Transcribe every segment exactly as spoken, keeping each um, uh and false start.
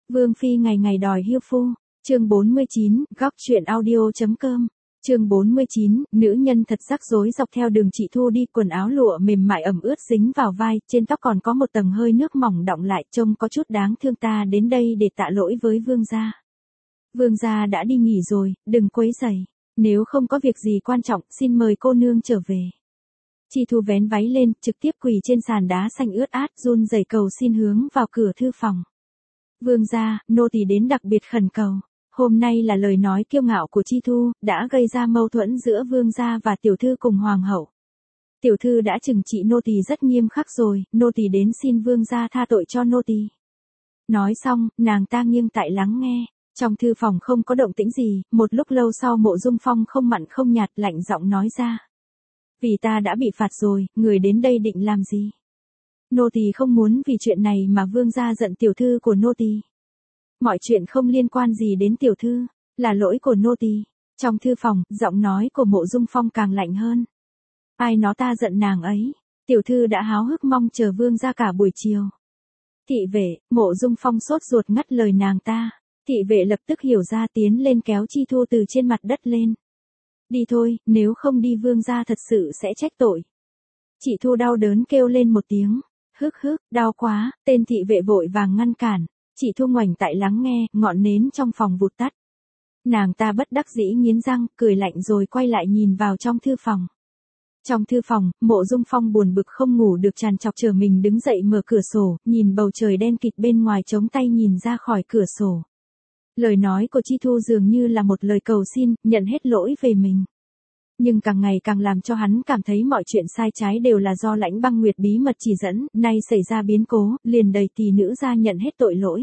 Vương phi ngày ngày đòi hiêu phu. Chương bốn mươi chín, góc truyện audio.com. Chương bốn mươi chín, nữ nhân thật rắc rối dọc theo đường chị Thu đi, quần áo lụa mềm mại ẩm ướt dính vào vai, trên tóc còn có một tầng hơi nước mỏng đọng lại, trông có chút đáng thương. Ta đến đây để tạ lỗi với vương gia. Vương gia đã đi nghỉ rồi, đừng quấy rầy. Nếu không có việc gì quan trọng, xin mời cô nương trở về. Chị Thu vén váy lên, trực tiếp quỳ trên sàn đá xanh ướt át, run rẩy cầu xin hướng vào cửa thư phòng. Vương gia, nô tỳ đến đặc biệt khẩn cầu. Hôm nay là lời nói kiêu ngạo của Chi Thu, đã gây ra mâu thuẫn giữa vương gia và tiểu thư cùng hoàng hậu. Tiểu thư đã trừng trị nô tỳ rất nghiêm khắc rồi, nô tỳ đến xin vương gia tha tội cho nô tỳ. Nói xong, nàng ta nghiêng tại lắng nghe. Trong thư phòng không có động tĩnh gì, một lúc lâu sau Mộ Dung Phong không mặn không nhạt lạnh giọng nói ra. Vì ta đã bị phạt rồi, người đến đây định làm gì? Nô tỳ không muốn vì chuyện này mà vương gia giận tiểu thư của nô tỳ. Mọi chuyện không liên quan gì đến tiểu thư, là lỗi của nô tỳ. Trong thư phòng, giọng nói của Mộ Dung Phong càng lạnh hơn. Ai nó ta giận nàng ấy, tiểu thư đã háo hức mong chờ vương gia cả buổi chiều. Thị vệ, Mộ Dung Phong sốt ruột ngắt lời nàng ta. Thị vệ lập tức hiểu ra, tiến lên kéo Chi Thu từ trên mặt đất lên. Đi thôi, nếu không đi vương gia thật sự sẽ trách tội. Chị Thu đau đớn kêu lên một tiếng. Hức hức, đau quá, tên thị vệ vội vàng ngăn cản. Chị Thu ngoảnh tại lắng nghe, ngọn nến trong phòng vụt tắt. Nàng ta bất đắc dĩ nghiến răng, cười lạnh rồi quay lại nhìn vào trong thư phòng. Trong thư phòng, Mộ Dung Phong buồn bực không ngủ được trằn trọc chờ mình đứng dậy mở cửa sổ, nhìn bầu trời đen kịt bên ngoài, chống tay nhìn ra khỏi cửa sổ. Lời nói của Chi Thu dường như là một lời cầu xin, nhận hết lỗi về mình. Nhưng càng ngày càng làm cho hắn cảm thấy mọi chuyện sai trái đều là do Lãnh Băng Nguyệt bí mật chỉ dẫn, nay xảy ra biến cố, liền đầy tỷ nữ ra nhận hết tội lỗi.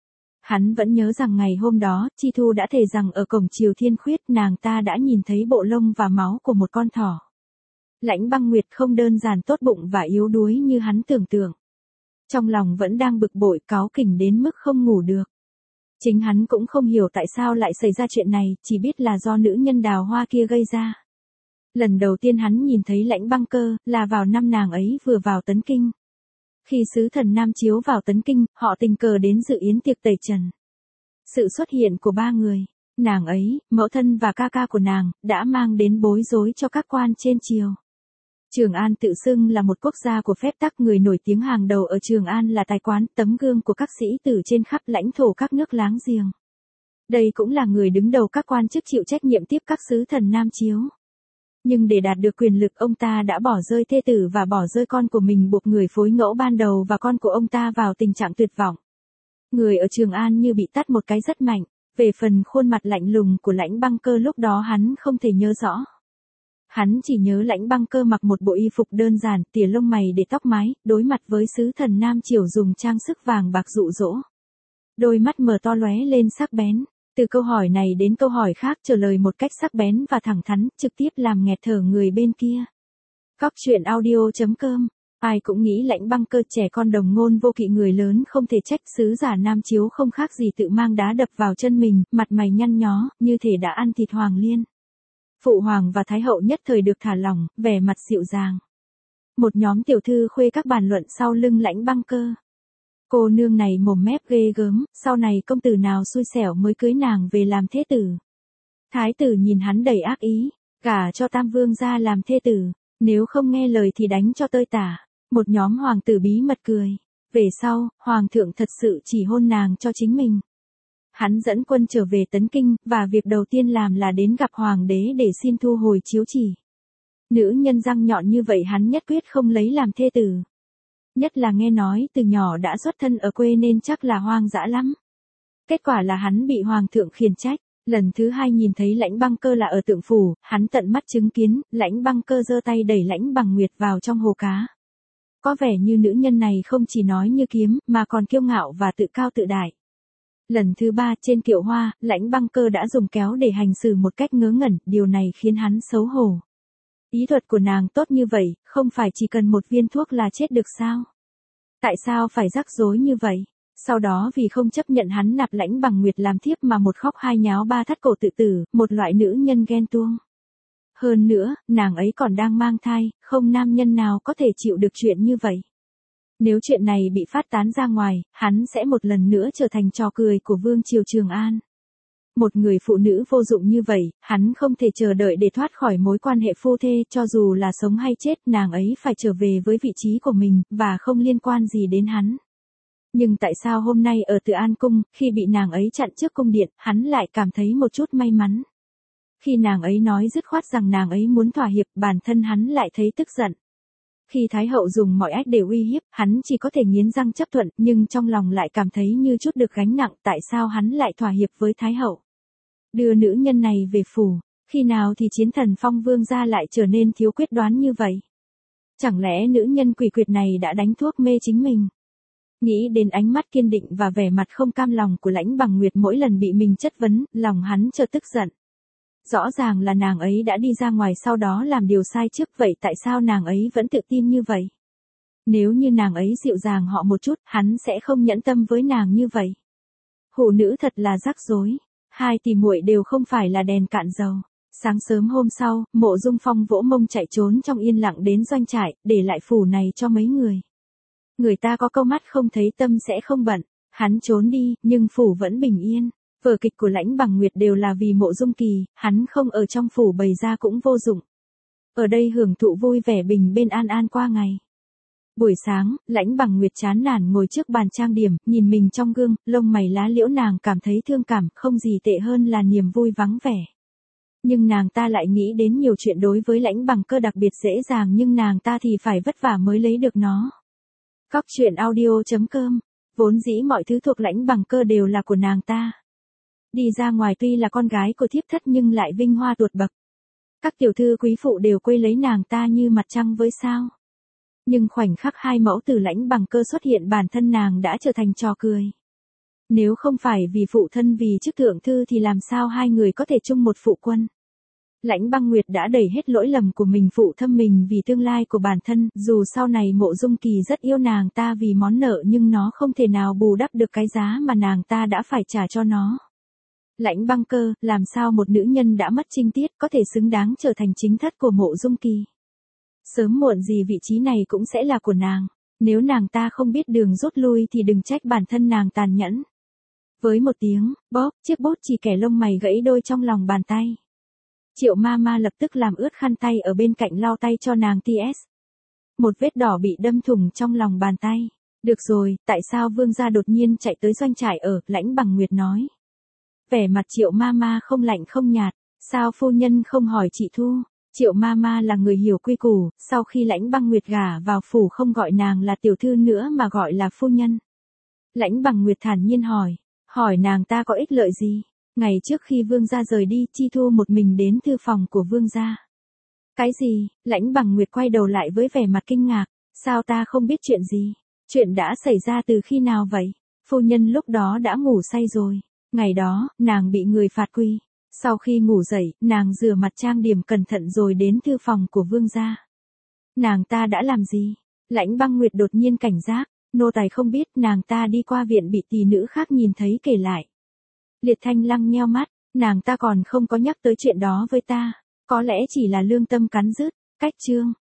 Hắn vẫn nhớ rằng ngày hôm đó, Chi Thu đã thề rằng ở cổng Triều Thiên Khuyết nàng ta đã nhìn thấy bộ lông và máu của một con thỏ. Lãnh Băng Nguyệt không đơn giản tốt bụng và yếu đuối như hắn tưởng tượng. Trong lòng vẫn đang bực bội cáu kỉnh đến mức không ngủ được. Chính hắn cũng không hiểu tại sao lại xảy ra chuyện này, chỉ biết là do nữ nhân Đào Hoa kia gây ra. Lần đầu tiên hắn nhìn thấy Lãnh Băng Cơ, là vào năm nàng ấy vừa vào Tấn Kinh. Khi sứ thần Nam Chiếu vào Tấn Kinh, họ tình cờ đến dự yến tiệc tẩy trần. Sự xuất hiện của ba người, nàng ấy, mẫu thân và ca ca của nàng, đã mang đến bối rối cho các quan trên triều. Trường An tự xưng là một quốc gia của phép tắc, người nổi tiếng hàng đầu ở Trường An là tài quán, tấm gương của các sĩ tử trên khắp lãnh thổ các nước láng giềng. Đây cũng là người đứng đầu các quan chức chịu trách nhiệm tiếp các sứ thần Nam Chiếu. Nhưng để đạt được quyền lực, ông ta đã bỏ rơi thê tử và bỏ rơi con của mình, buộc người phối ngẫu ban đầu và con của ông ta vào tình trạng tuyệt vọng. Người ở Trường An như bị tát một cái rất mạnh. Về phần khuôn mặt lạnh lùng của Lãnh Băng Cơ lúc đó hắn không thể nhớ rõ. Hắn chỉ nhớ Lãnh Băng Cơ mặc một bộ y phục đơn giản, tỉa lông mày để tóc mái, đối mặt với sứ thần Nam Triều dùng trang sức vàng bạc dụ dỗ. Đôi mắt mở to lóe lên sắc bén. Từ câu hỏi này đến câu hỏi khác, trả lời một cách sắc bén và thẳng thắn, trực tiếp làm nghẹt thở người bên kia. Góc truyện audio.com. Ai cũng nghĩ Lãnh Băng Cơ trẻ con đồng ngôn vô kỵ, người lớn không thể trách, sứ giả Nam Chiếu không khác gì tự mang đá đập vào chân mình, mặt mày nhăn nhó, như thể đã ăn thịt hoàng liên. Phụ hoàng và thái hậu nhất thời được thả lỏng, vẻ mặt dịu dàng. Một nhóm tiểu thư khuê các bàn luận sau lưng Lãnh Băng Cơ. Cô nương này mồm mép ghê gớm, sau này công tử nào xui xẻo mới cưới nàng về làm thế tử. Thái tử nhìn hắn đầy ác ý, gả cho Tam Vương gia làm thê tử, nếu không nghe lời thì đánh cho tơi tả. Một nhóm hoàng tử bí mật cười. Về sau, hoàng thượng thật sự chỉ hôn nàng cho chính mình. Hắn dẫn quân trở về Tấn Kinh, và việc đầu tiên làm là đến gặp hoàng đế để xin thu hồi chiếu chỉ. Nữ nhân răng nhọn như vậy hắn nhất quyết không lấy làm thê tử. Nhất là nghe nói từ nhỏ đã xuất thân ở quê nên chắc là hoang dã lắm. Kết quả là hắn bị hoàng thượng khiển trách. Lần thứ hai nhìn thấy Lãnh Băng Cơ là ở Tượng Phủ, hắn tận mắt chứng kiến, Lãnh Băng Cơ giơ tay đẩy Lãnh Bằng Nguyệt vào trong hồ cá. Có vẻ như nữ nhân này không chỉ nói như kiếm, mà còn kiêu ngạo và tự cao tự đại. Lần thứ ba trên kiệu hoa, Lãnh Băng Cơ đã dùng kéo để hành xử một cách ngớ ngẩn, điều này khiến hắn xấu hổ. Ý thuật của nàng tốt như vậy, không phải chỉ cần một viên thuốc là chết được sao? Tại sao phải rắc rối như vậy? Sau đó vì không chấp nhận hắn nạp Lãnh Bằng Nguyệt làm thiếp mà một khóc hai nháo ba thắt cổ tự tử, một loại nữ nhân ghen tuông. Hơn nữa, nàng ấy còn đang mang thai, không nam nhân nào có thể chịu được chuyện như vậy. Nếu chuyện này bị phát tán ra ngoài, hắn sẽ một lần nữa trở thành trò cười của Vương Triều Trường An. Một người phụ nữ vô dụng như vậy, hắn không thể chờ đợi để thoát khỏi mối quan hệ phu thê, cho dù là sống hay chết, nàng ấy phải trở về với vị trí của mình, và không liên quan gì đến hắn. Nhưng tại sao hôm nay ở Từ An Cung, khi bị nàng ấy chặn trước cung điện, hắn lại cảm thấy một chút may mắn. Khi nàng ấy nói dứt khoát rằng nàng ấy muốn thỏa hiệp, bản thân hắn lại thấy tức giận. Khi Thái hậu dùng mọi cách để uy hiếp, hắn chỉ có thể nghiến răng chấp thuận, nhưng trong lòng lại cảm thấy như chút được gánh nặng, tại sao hắn lại thỏa hiệp với Thái hậu. Đưa nữ nhân này về phủ, khi nào thì chiến thần Phong Vương gia lại trở nên thiếu quyết đoán như vậy? Chẳng lẽ nữ nhân quỷ quyệt này đã đánh thuốc mê chính mình? Nghĩ đến ánh mắt kiên định và vẻ mặt không cam lòng của Lãnh Bằng Nguyệt mỗi lần bị mình chất vấn, lòng hắn chợt tức giận. Rõ ràng là nàng ấy đã đi ra ngoài sau đó làm điều sai trước, vậy tại sao nàng ấy vẫn tự tin như vậy? Nếu như nàng ấy dịu dàng họ một chút, hắn sẽ không nhẫn tâm với nàng như vậy. Phụ nữ thật là rắc rối. Hai tỷ muội đều không phải là đèn cạn dầu. Sáng sớm hôm sau, Mộ Dung Phong vỗ mông chạy trốn trong yên lặng đến doanh trại, để lại phủ này cho mấy người. Người ta có câu mắt không thấy tâm sẽ không bận. Hắn trốn đi, nhưng phủ vẫn bình yên. Vở kịch của Lãnh Bằng Nguyệt đều là vì Mộ Dung Kỳ, hắn không ở trong phủ bày ra cũng vô dụng. Ở đây hưởng thụ vui vẻ bình bên an an qua ngày. Buổi sáng, Lãnh Bằng Nguyệt chán nản ngồi trước bàn trang điểm, nhìn mình trong gương, lông mày lá liễu, nàng cảm thấy thương cảm, không gì tệ hơn là niềm vui vắng vẻ. Nhưng nàng ta lại nghĩ đến nhiều chuyện đối với Lãnh Bằng Cơ đặc biệt dễ dàng, nhưng nàng ta thì phải vất vả mới lấy được nó. Góc truyện audio chấm com, vốn dĩ mọi thứ thuộc Lãnh Bằng Cơ đều là của nàng ta. Đi ra ngoài tuy là con gái của thiếp thất nhưng lại vinh hoa tuột bậc. Các tiểu thư quý phụ đều quây lấy nàng ta như mặt trăng với sao. Nhưng khoảnh khắc hai mẫu tử Lãnh Bằng Cơ xuất hiện, bản thân nàng đã trở thành trò cười. Nếu không phải vì phụ thân vì chức thượng thư thì làm sao hai người có thể chung một phụ quân. Lãnh Băng Nguyệt đã đẩy hết lỗi lầm của mình phụ thâm mình vì tương lai của bản thân, dù sau này Mộ Dung Kỳ rất yêu nàng ta vì món nợ nhưng nó không thể nào bù đắp được cái giá mà nàng ta đã phải trả cho nó. Lãnh Băng Cơ, làm sao một nữ nhân đã mất trinh tiết có thể xứng đáng trở thành chính thất của Mộ Dung Kỳ. Sớm muộn gì vị trí này cũng sẽ là của nàng. Nếu nàng ta không biết đường rút lui thì đừng trách bản thân nàng tàn nhẫn. Với một tiếng, bóp, chiếc bút chì kẻ lông mày gãy đôi trong lòng bàn tay. Triệu ma ma lập tức làm ướt khăn tay ở bên cạnh lau tay cho nàng tê ét. Một vết đỏ bị đâm thủng trong lòng bàn tay. Được rồi, tại sao vương gia đột nhiên chạy tới doanh trại ở, Lãnh Bằng Nguyệt nói. Vẻ mặt Triệu ma ma không lạnh không nhạt, sao phu nhân không hỏi chị Thu. Triệu ma ma là người hiểu quy củ, sau khi Lãnh Băng Nguyệt gả vào phủ không gọi nàng là tiểu thư nữa mà gọi là phu nhân. Lãnh Bằng Nguyệt thản nhiên hỏi, hỏi nàng ta có ích lợi gì? Ngày trước khi vương gia rời đi, Chi Thu một mình đến thư phòng của vương gia. Cái gì? Lãnh Bằng Nguyệt quay đầu lại với vẻ mặt kinh ngạc, sao ta không biết chuyện gì? Chuyện đã xảy ra từ khi nào vậy? Phu nhân lúc đó đã ngủ say rồi. Ngày đó, nàng bị người phạt quy. Sau khi ngủ dậy, nàng rửa mặt trang điểm cẩn thận rồi đến thư phòng của vương gia. Nàng ta đã làm gì? Lãnh Băng Nguyệt đột nhiên cảnh giác, nô tài không biết, nàng ta đi qua viện bị tỷ nữ khác nhìn thấy kể lại. Liệt Thanh Lăng nheo mắt, nàng ta còn không có nhắc tới chuyện đó với ta, có lẽ chỉ là lương tâm cắn rứt. Cách chương